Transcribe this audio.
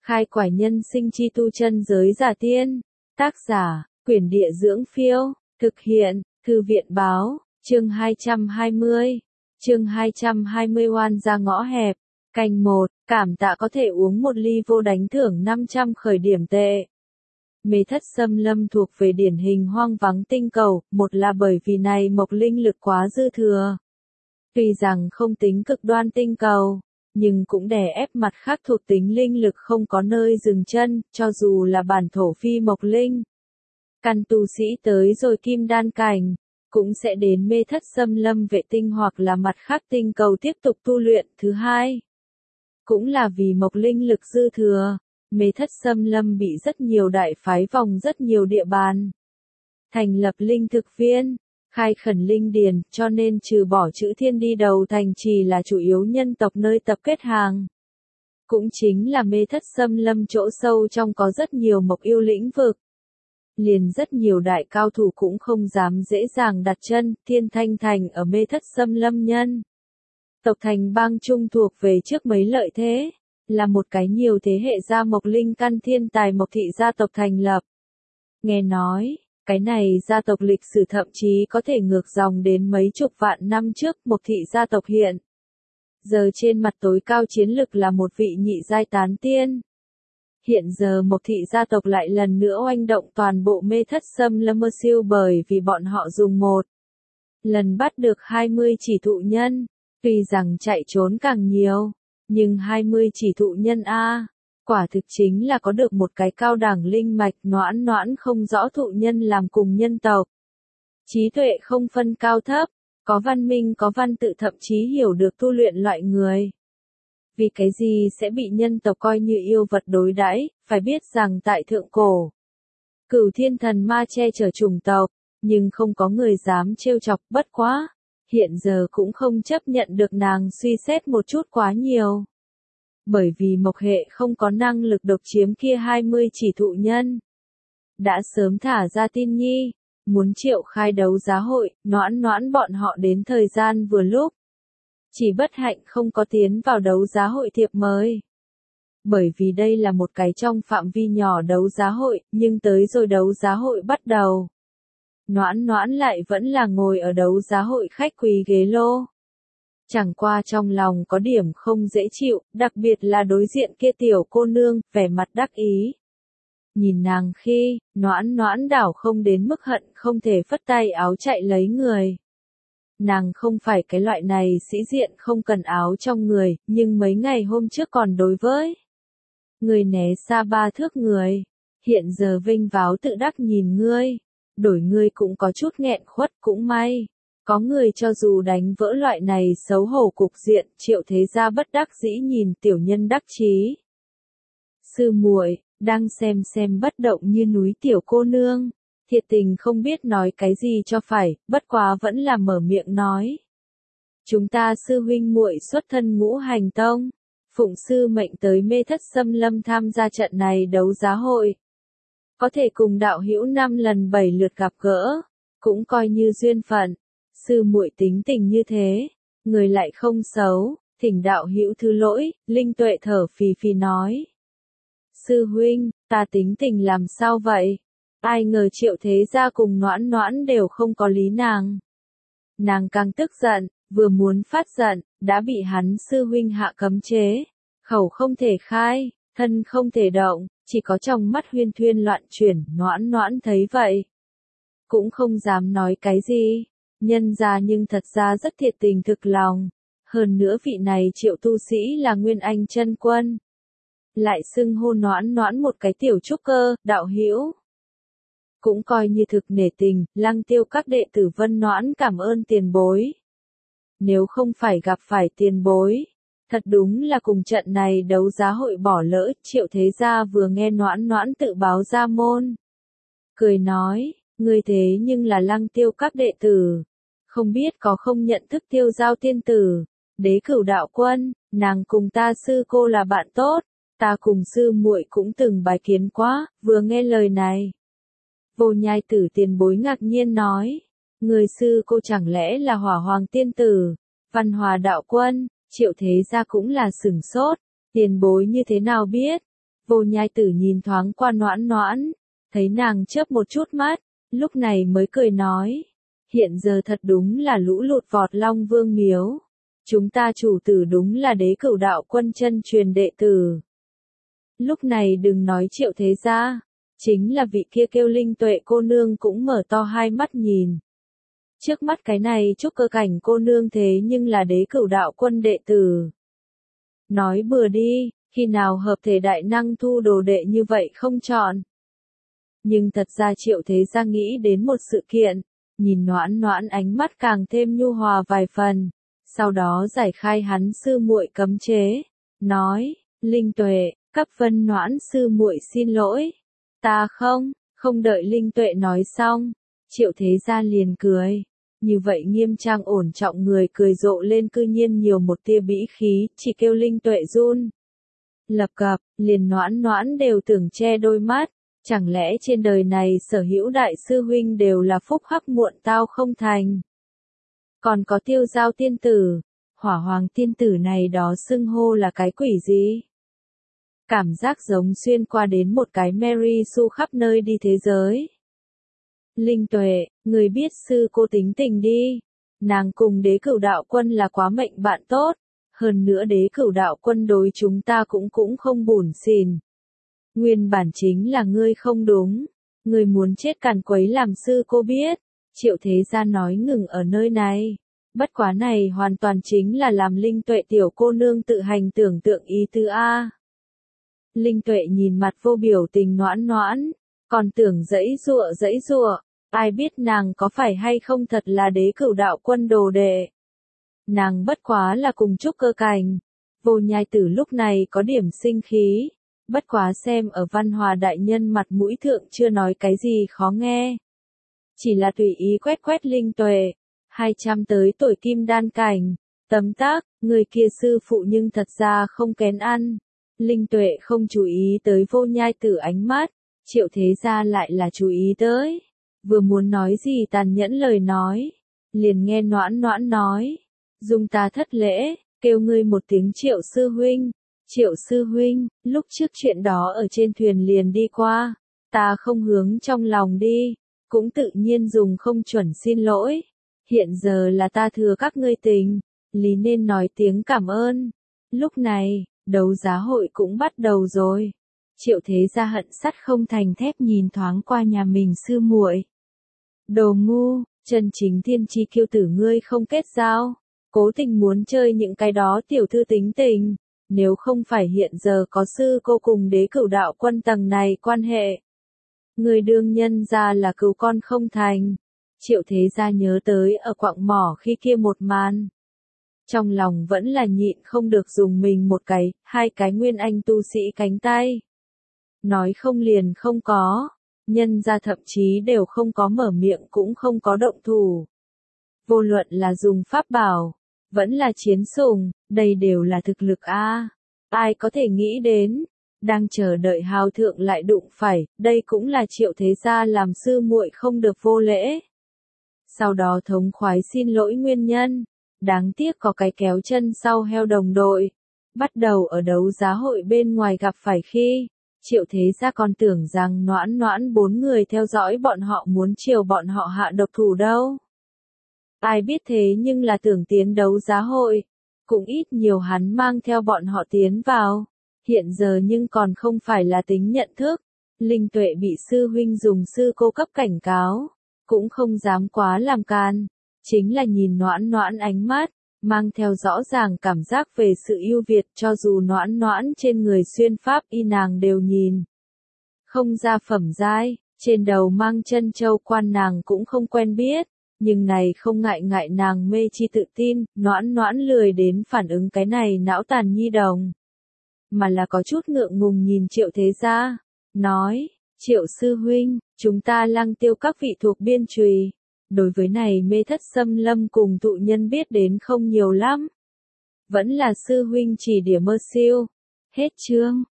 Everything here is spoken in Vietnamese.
Khai quải nhân sinh chi tu chân giới giả tiên. Tác giả, Quyển Địa Dưỡng Phiêu. Thực hiện, Thư viện Báo. Chương 220. Chương 220 oan ra ngõ hẹp. Canh 1, cảm tạ có thể uống một ly vô đánh thưởng 500 khởi điểm tệ. Mê thất xâm lâm thuộc về điển hình hoang vắng tinh cầu, một là bởi vì này mộc linh lực quá dư thừa. Tuy rằng không tính cực đoan tinh cầu, nhưng cũng đè ép mặt khác thuộc tính linh lực không có nơi dừng chân, cho dù là bản thổ phi mộc linh. Căn tu sĩ tới rồi kim đan cảnh, cũng sẽ đến mê thất xâm lâm vệ tinh hoặc là mặt khác tinh cầu tiếp tục tu luyện. Thứ hai, cũng là vì mộc linh lực dư thừa, mê thất xâm lâm bị rất nhiều đại phái vòng rất nhiều địa bàn. Thành lập linh thực viên, khai khẩn linh điền, cho nên trừ bỏ chữ thiên đi đầu thành trì là chủ yếu nhân tộc nơi tập kết hàng. Cũng chính là mê thất xâm lâm chỗ sâu trong có rất nhiều mộc yêu lĩnh vực. Liền rất nhiều đại cao thủ cũng không dám dễ dàng đặt chân. Thiên Thanh Thành ở mê thất xâm lâm nhân tộc thành bang trung thuộc về trước mấy lợi thế, là một cái nhiều thế hệ gia mộc linh căn thiên tài mộc thị gia tộc thành lập. Nghe nói, cái này gia tộc lịch sử thậm chí có thể ngược dòng đến mấy chục vạn năm trước. Mộc thị gia tộc hiện giờ trên mặt tối cao chiến lực là một vị nhị giai tán tiên. Hiện giờ Mộc thị gia tộc lại lần nữa oanh động toàn bộ mê thất xâm lâm siêu bởi vì bọn họ dùng một lần bắt được 20 chỉ thụ nhân. Tuy rằng chạy trốn càng nhiều, nhưng 20 chỉ thụ nhân quả thực chính là có được một cái cao đẳng linh mạch noãn không rõ thụ nhân làm cùng nhân tộc. Trí tuệ không phân cao thấp, có văn minh có văn tự thậm chí hiểu được tu luyện loại người. Vì cái gì sẽ bị nhân tộc coi như yêu vật đối đãi? Phải biết rằng tại thượng cổ, Cửu Thiên Thần Ma che chở chủng tộc, nhưng không có người dám trêu chọc. Bất quá, hiện giờ cũng không chấp nhận được nàng suy xét một chút quá nhiều. Bởi vì mộc hệ không có năng lực độc chiếm kia 20 chỉ thụ nhân. Đã sớm thả ra tin nhi, muốn triệu khai đấu giá hội, noãn bọn họ đến thời gian vừa lúc. Chỉ bất hạnh không có tiến vào đấu giá hội thiệp mời. Bởi vì đây là một cái trong phạm vi nhỏ đấu giá hội, nhưng tới rồi đấu giá hội bắt đầu. Noãn lại vẫn là ngồi ở đấu giá hội khách quý ghế lô. Chẳng qua trong lòng có điểm không dễ chịu, đặc biệt là đối diện kia tiểu cô nương, vẻ mặt đắc ý. Nhìn nàng khi, noãn đảo không đến mức hận không thể phất tay áo chạy lấy người. Nàng không phải cái loại này sĩ diện không cần áo trong người, nhưng mấy ngày hôm trước còn đối với người né xa 3 thước người. Hiện giờ vinh váo tự đắc nhìn ngươi, đổi ngươi cũng có chút nghẹn khuất. Cũng may, có người cho dù đánh vỡ loại này xấu hổ cục diện. Triệu Thế Gia bất đắc dĩ nhìn tiểu nhân đắc chí. Sư muội đang xem bất động như núi tiểu cô nương. Thiệt tình không biết nói cái gì cho phải, bất quá vẫn là mở miệng nói. Chúng ta sư huynh muội xuất thân Ngũ Hành Tông, phụng sư mệnh tới mê thất xâm lâm tham gia trận này đấu giá hội. Có thể cùng đạo hữu 5 lần 7 lượt gặp gỡ, cũng coi như duyên phận. Sư muội tính tình như thế, người lại không xấu, thỉnh đạo hữu thứ lỗi. Linh Tuệ thở phì nói. Sư huynh, ta tính tình làm sao vậy? Ai ngờ Triệu Thế Gia cùng noãn đều không có lý nàng. Nàng càng tức giận, vừa muốn phát giận, đã bị hắn sư huynh hạ cấm chế. Khẩu không thể khai, thân không thể động, chỉ có trong mắt huyên thuyên loạn chuyển. Noãn thấy vậy, cũng không dám nói cái gì. Nhân ra nhưng thật ra rất thiệt tình thực lòng. Hơn nữa vị này Triệu tu sĩ là Nguyên Anh chân quân. Lại xưng hô noãn một cái tiểu trúc cơ, đạo hữu. Cũng coi như thực nể tình. Lăng Tiêu các đệ tử Vân Noãn cảm ơn tiền bối. Nếu không phải gặp phải tiền bối, thật đúng là cùng trận này đấu giá hội bỏ lỡ. Triệu Thế Gia vừa nghe noãn tự báo ra môn, cười nói, ngươi thế nhưng là Lăng Tiêu các đệ tử, không biết có không nhận thức Tiêu Giao tiên tử, Đế Cửu đạo quân. Nàng cùng ta sư cô là bạn tốt, ta cùng sư muội cũng từng bái kiến quá. Vừa nghe lời này, Vô Nhai Tử tiền bối ngạc nhiên nói, người sư cô chẳng lẽ là Hỏa Hoàng tiên tử, Văn Hòa đạo quân? Triệu Thế Gia cũng là sửng sốt, tiền bối như thế nào biết? Vô Nhai Tử nhìn thoáng qua Noãn Noãn, thấy nàng chớp một chút mắt, lúc này mới cười nói. Hiện giờ thật đúng là lũ lụt vọt Long Vương miếu. Chúng ta chủ tử đúng là Đế Cửu Đạo Quân chân truyền đệ tử. Lúc này đừng nói Triệu Thế Gia, chính là vị kia kêu Linh Tuệ cô nương cũng mở to hai mắt nhìn. Trước mắt cái này Trúc Cơ Cảnh cô nương thế nhưng là Đế Cửu Đạo Quân đệ tử. Nói bừa đi, khi nào hợp thể đại năng thu đồ đệ như vậy không chọn. Nhưng thật ra Triệu Thế Gia nghĩ đến một sự kiện, nhìn Noãn Noãn ánh mắt càng thêm nhu hòa vài phần, sau đó giải khai hắn sư muội cấm chế, nói, Linh Tuệ, cấp Vân Noãn sư muội xin lỗi, ta không đợi Linh Tuệ nói xong, Triệu Thế Gia liền cười. Như vậy nghiêm trang ổn trọng người cười rộ lên cư nhiên nhiều một tia bĩ khí, chỉ kêu Linh Tuệ run. Lập cập, liền Noãn Noãn đều tưởng che đôi mắt, chẳng lẽ trên đời này sở hữu đại sư huynh đều là phúc hắc muộn tao không thành. Còn có Tiêu Giao tiên tử, Hỏa Hoàng tiên tử này đó xưng hô là cái quỷ gì? Cảm giác giống xuyên qua đến một cái Mary Sue khắp nơi đi thế giới. Linh Tuệ, người biết sư cô tính tình đi. Nàng cùng Đế Cửu Đạo Quân là quá mệnh bạn tốt. Hơn nữa Đế Cửu Đạo Quân đối chúng ta cũng không bủn xỉn. Nguyên bản chính là ngươi không đúng. Ngươi muốn chết càn quấy làm sư cô biết. Triệu Thế Gia nói ngừng ở nơi này. Bất quá này hoàn toàn chính là làm Linh Tuệ tiểu cô nương tự hành tưởng tượng ý tứ A. Linh Tuệ nhìn mặt vô biểu tình Noãn Noãn. Còn tưởng dãy giụa, ai biết nàng có phải hay không thật là Đế Cửu Đạo Quân đồ đệ. Nàng bất quá là cùng Trúc Cơ Cảnh. Vô Nhai Tử lúc này có điểm sinh khí, bất quá xem ở Văn Hòa đại nhân mặt mũi thượng chưa nói cái gì khó nghe. Chỉ là tùy ý quét Linh Tuệ, 200 tới tuổi kim đan cảnh, tấm tắc, người kia sư phụ nhưng thật ra không kén ăn. Linh Tuệ không chú ý tới Vô Nhai Tử ánh mắt. Triệu Thế Gia lại là chú ý tới, vừa muốn nói gì tàn nhẫn lời nói, liền nghe Noãn Noãn nói, dung ta thất lễ, kêu ngươi một tiếng Triệu sư huynh. Triệu sư huynh, lúc trước chuyện đó ở trên thuyền liền đi qua, ta không hướng trong lòng đi, cũng tự nhiên dùng không chuẩn xin lỗi. Hiện giờ là ta thừa các ngươi tình, lý nên nói tiếng cảm ơn. Lúc này, đấu giá hội cũng bắt đầu rồi. Triệu Thế Gia hận sắt không thành thép nhìn thoáng qua nhà mình sư muội. Đồ ngu, chân chính thiên chi kiêu tử ngươi không kết giao, cố tình muốn chơi những cái đó tiểu thư tính tình, nếu không phải hiện giờ có sư cô cùng Đế Cửu Đạo Quân tầng này quan hệ. Người đương nhân ra là cứu con không thành. Triệu Thế Gia nhớ tới ở quặng mỏ khi kia một màn. Trong lòng vẫn là nhịn không được dùng mình một cái, hai cái nguyên anh tu sĩ cánh tay. Nói không liền không có, nhân ra thậm chí đều không có mở miệng cũng không có động thủ. Vô luận là dùng pháp bảo, vẫn là chiến sủng, đây đều là thực lực A. Ai có thể nghĩ đến, đang chờ đợi hào thượng lại đụng phải, đây cũng là Triệu Thế Gia làm sư muội không được vô lễ. Sau đó thống khoái xin lỗi nguyên nhân, đáng tiếc có cái kéo chân sau heo đồng đội. Bắt đầu ở đấu giá hội bên ngoài gặp phải khi, Triệu Thế Gia còn tưởng rằng Noãn Noãn 4 người theo dõi bọn họ muốn chiều bọn họ hạ độc thủ đâu. Ai biết thế nhưng là tưởng tiến đấu giá hội, cũng ít nhiều hắn mang theo bọn họ tiến vào. Hiện giờ nhưng còn không phải là tính nhận thức. Linh Tuệ bị sư huynh dùng sư cô cấp cảnh cáo, cũng không dám quá làm can. Chính là nhìn Noãn Noãn ánh mắt, mang theo rõ ràng cảm giác về sự ưu việt, cho dù Noãn Noãn trên người xuyên pháp y nàng đều nhìn. Không ra phẩm giai, trên đầu mang chân châu quan nàng cũng không quen biết, nhưng này không ngại nàng mê chi tự tin, Noãn Noãn lười đến phản ứng cái này não tàn nhi đồng. Mà là có chút ngượng ngùng nhìn Triệu Thế Gia, nói, Triệu sư huynh, chúng ta Lăng Tiêu các vị thuộc biên trùy. Đối với này mê thất xâm lâm cùng tụ nhân biết đến không nhiều lắm. Vẫn là sư huynh chỉ điểm mơ siêu. Hết chương.